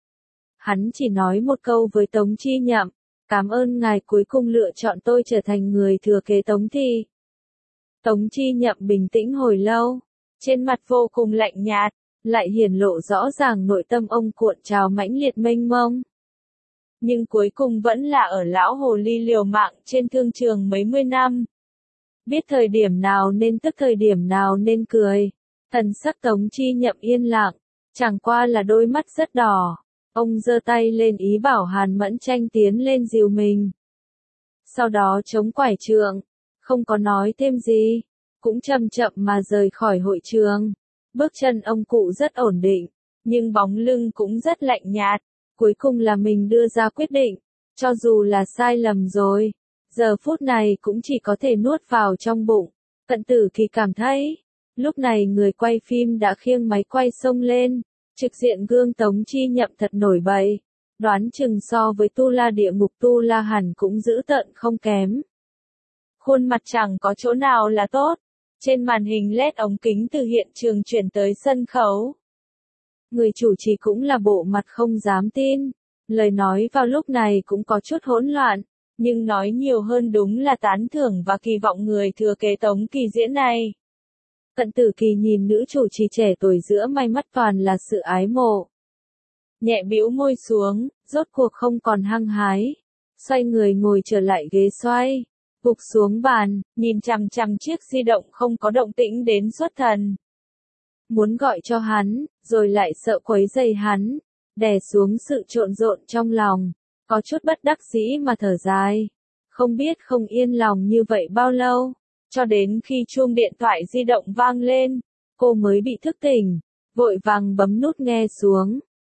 Hắn chỉ nói một câu với Tống Chi Nhậm, cảm ơn ngài cuối cùng lựa chọn tôi trở thành người thừa kế Tống thị. Tống Chi Nhậm bình tĩnh hồi lâu, trên mặt vô cùng lạnh nhạt, lại hiển lộ rõ ràng nội tâm ông cuộn trào mãnh liệt mênh mông. Nhưng cuối cùng vẫn là ở lão hồ ly liều mạng trên thương trường mấy mươi năm. Biết thời điểm nào nên tức thời điểm nào nên cười. Thần sắc Tống Chi Nhậm yên lặng, chẳng qua là đôi mắt rất đỏ. Ông giơ tay lên ý bảo Hàn Mẫn Tranh tiến lên dìu mình. Sau đó chống quải trượng, không có nói thêm gì, cũng chậm chậm mà rời khỏi hội trường. Bước chân ông cụ rất ổn định, nhưng bóng lưng cũng rất lạnh nhạt. Cuối cùng là mình đưa ra quyết định, cho dù là sai lầm rồi, giờ phút này cũng chỉ có thể nuốt vào trong bụng. Cận Tử Kỳ cảm thấy, lúc này người quay phim đã khiêng máy quay xông lên, trực diện gương Tống Chi Nhậm thật nổi bật, đoán chừng so với Tu La địa ngục Tu La hẳn cũng dữ tợn không kém. Khuôn mặt chẳng có chỗ nào là tốt, trên màn hình LED ống kính từ hiện trường chuyển tới sân khấu. Người chủ trì cũng là bộ mặt không dám tin, lời nói vào lúc này cũng có chút hỗn loạn, nhưng nói nhiều hơn đúng là tán thưởng và kỳ vọng người thừa kế Tống Kỳ Diễn này. Cận Tử Kỳ nhìn nữ chủ trì trẻ tuổi giữa mai mắt toàn là sự ái mộ. Nhẹ bĩu môi xuống, rốt cuộc không còn hăng hái. Xoay người ngồi trở lại ghế xoay, gục xuống bàn, nhìn chằm chằm chiếc di động không có động tĩnh đến xuất thần. Muốn gọi cho hắn, rồi lại sợ quấy rầy hắn, đè xuống sự trộn rộn trong lòng, có chút bất đắc dĩ mà thở dài. Không biết không yên lòng như vậy bao lâu, cho đến khi chuông điện thoại di động vang lên, cô mới bị thức tỉnh, vội vàng bấm nút nghe xuống.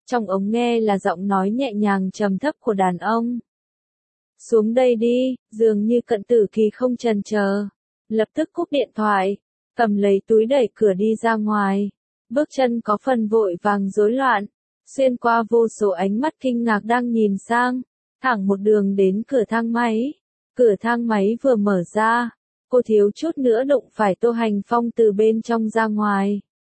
Trong ống nghe là giọng nói nhẹ nhàng trầm thấp của đàn ông. Xuống đây đi, dường như Cận Tử Kỳ không chần chờ, lập tức cúp điện thoại, cầm lấy túi đẩy cửa đi ra ngoài. Bước chân có phần vội vàng rối loạn, xuyên qua vô số ánh mắt kinh ngạc đang nhìn sang, thẳng một đường đến cửa thang máy. Cửa thang máy vừa mở ra, cô thiếu chút nữa đụng phải Tô Hành Phong từ bên trong ra ngoài.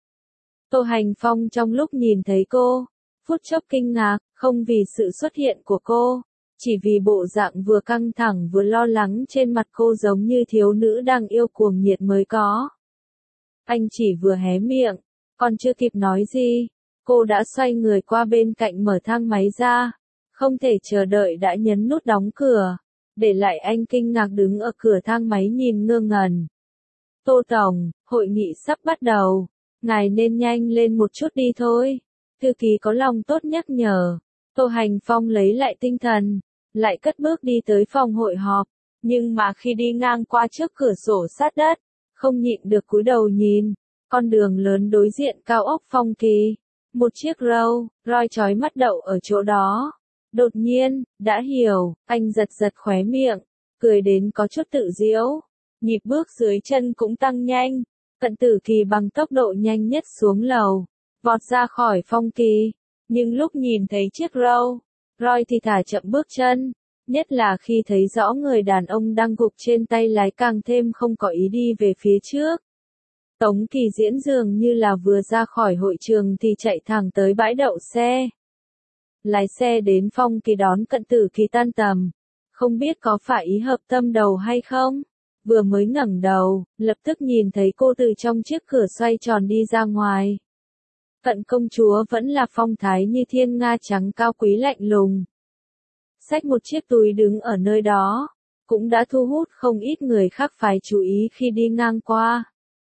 Tô Hành Phong trong lúc nhìn thấy cô, phút chốc kinh ngạc, không vì sự xuất hiện của cô, chỉ vì bộ dạng vừa căng thẳng vừa lo lắng trên mặt cô giống như thiếu nữ đang yêu cuồng nhiệt mới có. Anh chỉ vừa hé miệng, còn chưa kịp nói gì, cô đã xoay người qua bên cạnh mở thang máy ra, không thể chờ đợi đã nhấn nút đóng cửa, để lại anh kinh ngạc đứng ở cửa thang máy nhìn ngơ ngẩn. Tô Tổng, hội nghị sắp bắt đầu, ngài nên nhanh lên một chút đi thôi. Thư ký có lòng tốt nhắc nhở. Tô Hành Phong lấy lại tinh thần, lại cất bước đi tới phòng hội họp, nhưng mà khi đi ngang qua trước cửa sổ sát đất, không nhịn được cúi đầu nhìn, con đường lớn đối diện cao ốc Phong Kỳ, một chiếc roi chói mắt đậu ở chỗ đó. Đột nhiên, đã hiểu, anh giật giật khóe miệng, cười đến có chút tự giễu, nhịp bước dưới chân cũng tăng nhanh. Cận Tử Kỳ bằng tốc độ nhanh nhất xuống lầu, vọt ra khỏi Phong Kỳ, nhưng lúc nhìn thấy chiếc roi thì thả chậm bước chân, nhất là khi thấy rõ người đàn ông đang gục trên tay lái càng thêm không có ý đi về phía trước. Tống Kỳ Diễn dường như là vừa ra khỏi hội trường thì chạy thẳng tới bãi đậu xe. Lái xe đến Phong Kỳ đón Cận Tử Kỳ tan tầm, không biết có phải ý hợp tâm đầu hay không. Vừa mới ngẩng đầu, lập tức nhìn thấy cô từ trong chiếc cửa xoay tròn đi ra ngoài. Cận công chúa vẫn là phong thái như thiên nga trắng cao quý lạnh lùng. Xách một chiếc túi đứng ở nơi đó, cũng đã thu hút không ít người khác phải chú ý khi đi ngang qua.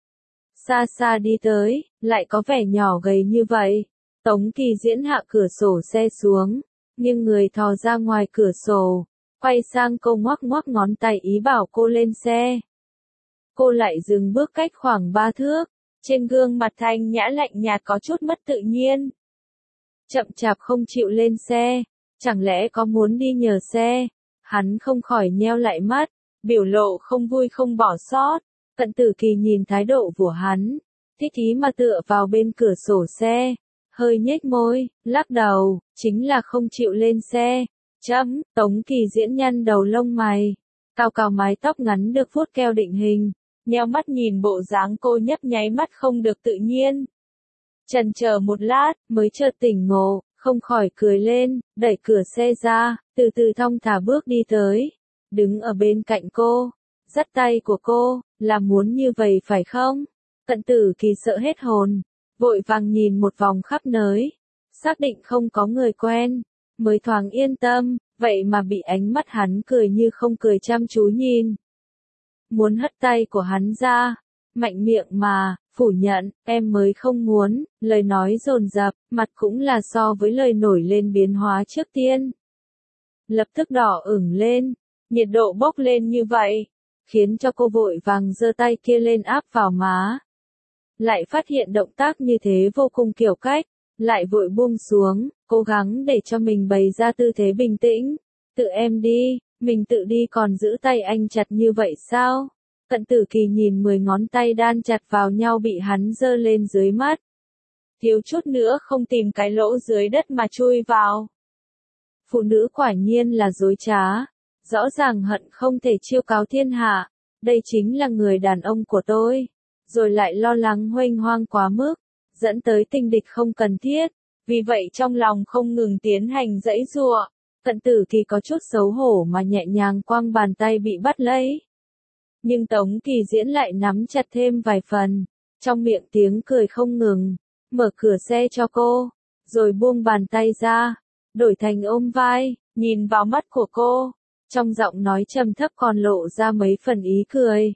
Xa xa đi tới, lại có vẻ nhỏ gầy như vậy. Tống Kỳ Diễn hạ cửa sổ xe xuống, nhưng người thò ra ngoài cửa sổ, quay sang cô ngoắc ngoắc ngón tay ý bảo cô lên xe. Cô lại dừng bước cách khoảng 3 thước, trên gương mặt thanh nhã lạnh nhạt có chút mất tự nhiên. Chậm chạp không chịu lên xe, chẳng lẽ có muốn đi nhờ xe? Hắn không khỏi nheo lại mắt, biểu lộ không vui không bỏ sót. Cận Tử Kỳ nhìn thái độ của hắn, thích ý mà tựa vào bên cửa sổ xe, hơi nhếch môi, lắc đầu, chính là không chịu lên xe. Tống Kỳ Diễn nhăn đầu lông mày, cào cào mái tóc ngắn được vuốt keo định hình, nheo mắt nhìn bộ dáng cô nhấp nháy mắt không được tự nhiên. Chần chờ một lát, mới chợt tỉnh ngộ, không khỏi cười lên, đẩy cửa xe ra, từ từ thong thả bước đi tới, đứng ở bên cạnh cô, dắt tay của cô, là muốn như vậy phải không? Cận Tử Kỳ sợ hết hồn, vội vàng nhìn một vòng khắp nơi, xác định không có người quen, mới thoáng yên tâm, vậy mà bị ánh mắt hắn cười như không cười chăm chú nhìn. Muốn hất tay của hắn ra, mạnh miệng mà, phủ nhận, em mới không muốn, lời nói dồn dập, mặt cũng là so với lời nổi lên biến hóa trước tiên. Lập tức đỏ ửng lên, nhiệt độ bốc lên như vậy, khiến cho cô vội vàng giơ tay kia lên áp vào má. Lại phát hiện động tác như thế vô cùng kiểu cách, lại vội buông xuống, cố gắng để cho mình bày ra tư thế bình tĩnh. Tự em đi, mình tự đi còn giữ tay anh chặt như vậy sao? Cận Tử Kỳ nhìn 10 ngón tay đan chặt vào nhau bị hắn giơ lên dưới mắt. Thiếu chút nữa không tìm cái lỗ dưới đất mà chui vào. Phụ nữ quả nhiên là dối trá, rõ ràng hận không thể chiêu cáo thiên hạ, đây chính là người đàn ông của tôi, rồi lại lo lắng huênh hoang quá mức, dẫn tới tình địch không cần thiết, vì vậy trong lòng không ngừng tiến hành giãy giụa. Cận Tử Kỳ có chút xấu hổ mà nhẹ nhàng quăng bàn tay bị bắt lấy. Nhưng Tống Kỳ Diễn lại nắm chặt thêm vài phần, trong miệng tiếng cười không ngừng, mở cửa xe cho cô, rồi buông bàn tay ra, đổi thành ôm vai, nhìn vào mắt của cô, trong giọng nói trầm thấp còn lộ ra mấy phần ý cười.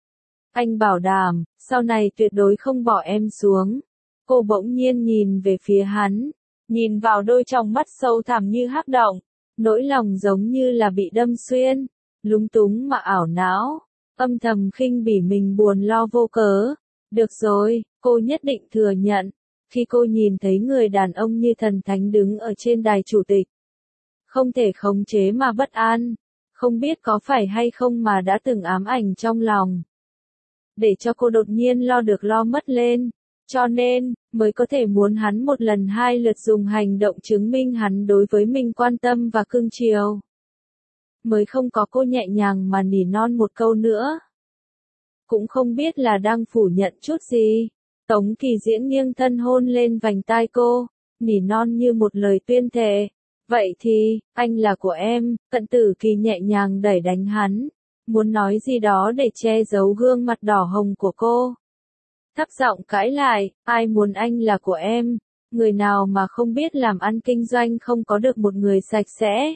Anh bảo đảm, sau này tuyệt đối không bỏ em xuống. Cô bỗng nhiên nhìn về phía hắn, nhìn vào đôi tròng mắt sâu thẳm như hắc động, nỗi lòng giống như là bị đâm xuyên, lúng túng mà ảo não, âm thầm khinh bỉ mình buồn lo vô cớ. Được rồi, cô nhất định thừa nhận, khi cô nhìn thấy người đàn ông như thần thánh đứng ở trên đài chủ tịch. Không thể khống chế mà bất an, không biết có phải hay không mà đã từng ám ảnh trong lòng. Để cho cô đột nhiên lo được lo mất lên, cho nên, mới có thể muốn hắn một lần hai lượt dùng hành động chứng minh hắn đối với mình quan tâm và cưng chiều. Mới không có cô nhẹ nhàng mà nỉ non một câu nữa. Cũng không biết là đang phủ nhận chút gì. Tống Kỳ Diễn nghiêng thân hôn lên vành tai cô, nỉ non như một lời tuyên thệ. Vậy thì, anh là của em, Cận Tử Kỳ nhẹ nhàng đẩy đánh hắn, muốn nói gì đó để che giấu gương mặt đỏ hồng của cô. Thấp giọng cãi lại, ai muốn anh là của em, người nào mà không biết làm ăn kinh doanh không có được một người sạch sẽ.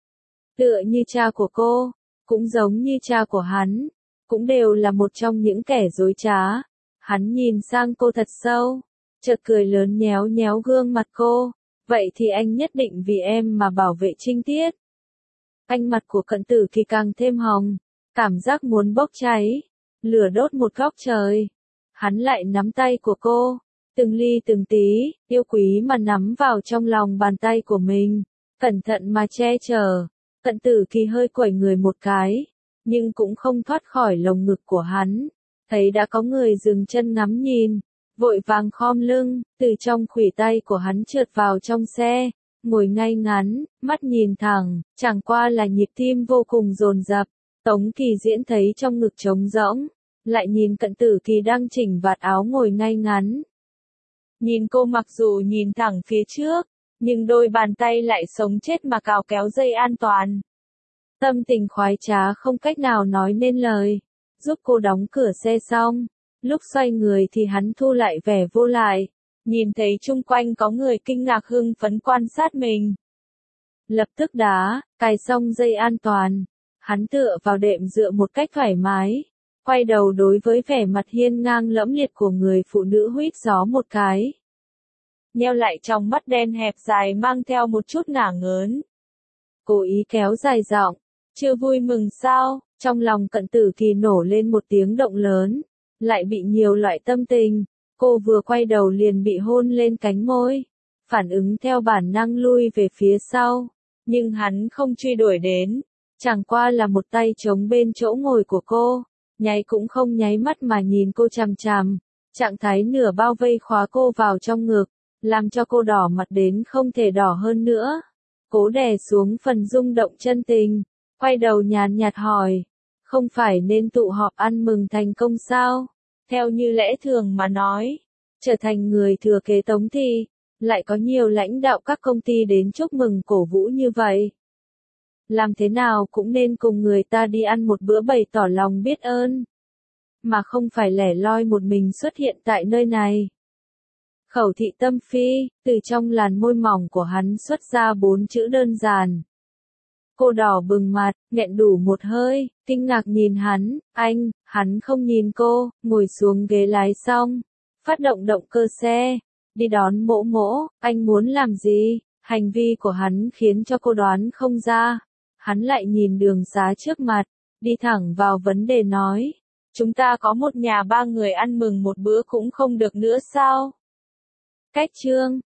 Tựa như cha của cô, cũng giống như cha của hắn, cũng đều là một trong những kẻ dối trá. Hắn nhìn sang cô thật sâu, chợt cười lớn nhéo nhéo gương mặt cô, vậy thì anh nhất định vì em mà bảo vệ Trinh Tiết. Anh mặt của Cận Tử Kỳ càng thêm hồng, cảm giác muốn bốc cháy, lửa đốt một góc trời. Hắn lại nắm tay của cô, từng ly từng tí, yêu quý mà nắm vào trong lòng bàn tay của mình, cẩn thận mà che chở. Cận Tử Kỳ hơi quẩy người một cái, nhưng cũng không thoát khỏi lồng ngực của hắn. Thấy đã có người dừng chân ngắm nhìn, vội vàng khom lưng, từ trong khuỷu tay của hắn trượt vào trong xe, ngồi ngay ngắn, mắt nhìn thẳng, chẳng qua là nhịp tim vô cùng dồn dập. Tống Kỳ Diễn thấy trong ngực trống rỗng, lại nhìn Cận Tử Kỳ đang chỉnh vạt áo ngồi ngay ngắn. Nhìn cô mặc dù nhìn thẳng phía trước, nhưng đôi bàn tay lại sống chết mà cào kéo dây an toàn. Tâm tình khoái trá không cách nào nói nên lời. Giúp cô đóng cửa xe xong, lúc xoay người thì hắn thu lại vẻ vô lại, nhìn thấy chung quanh có người kinh ngạc hưng phấn quan sát mình. Lập tức cài xong dây an toàn, hắn tựa vào đệm dựa một cách thoải mái, quay đầu đối với vẻ mặt hiên ngang lẫm liệt của người phụ nữ huýt gió một cái. Nheo lại trong mắt đen hẹp dài mang theo một chút ngả ngớn. Cố ý kéo dài giọng, chưa vui mừng sao? Trong lòng Cận Tử Kỳ nổ lên một tiếng động lớn, lại bị nhiều loại tâm tình, cô vừa quay đầu liền bị hôn lên cánh môi, phản ứng theo bản năng lui về phía sau, nhưng hắn không truy đuổi đến, chẳng qua là một tay chống bên chỗ ngồi của cô, nháy cũng không nháy mắt mà nhìn cô chằm chằm, trạng thái nửa bao vây khóa cô vào trong ngực, làm cho cô đỏ mặt đến không thể đỏ hơn nữa. Cố đè xuống phần rung động chân tình, quay đầu nhàn nhạt hỏi. Không phải nên tụ họp ăn mừng thành công sao? Theo như lẽ thường mà nói, trở thành người thừa kế Tống thì, lại có nhiều lãnh đạo các công ty đến chúc mừng cổ vũ như vậy. Làm thế nào cũng nên cùng người ta đi ăn một bữa bày tỏ lòng biết ơn, mà không phải lẻ loi một mình xuất hiện tại nơi này. Khẩu thị tâm phi, từ trong làn môi mỏng của hắn xuất ra 4 chữ đơn giản. Cô đỏ bừng mặt, nghẹn đủ một hơi, kinh ngạc nhìn hắn, hắn không nhìn cô, ngồi xuống ghế lái xong, phát động động cơ xe, đi đón Mỗ Mỗ, anh muốn làm gì? Hành vi của hắn khiến cho cô đoán không ra, hắn lại nhìn đường xá trước mặt, đi thẳng vào vấn đề nói, chúng ta có một nhà 3 người ăn mừng một bữa cũng không được nữa sao? Cách chương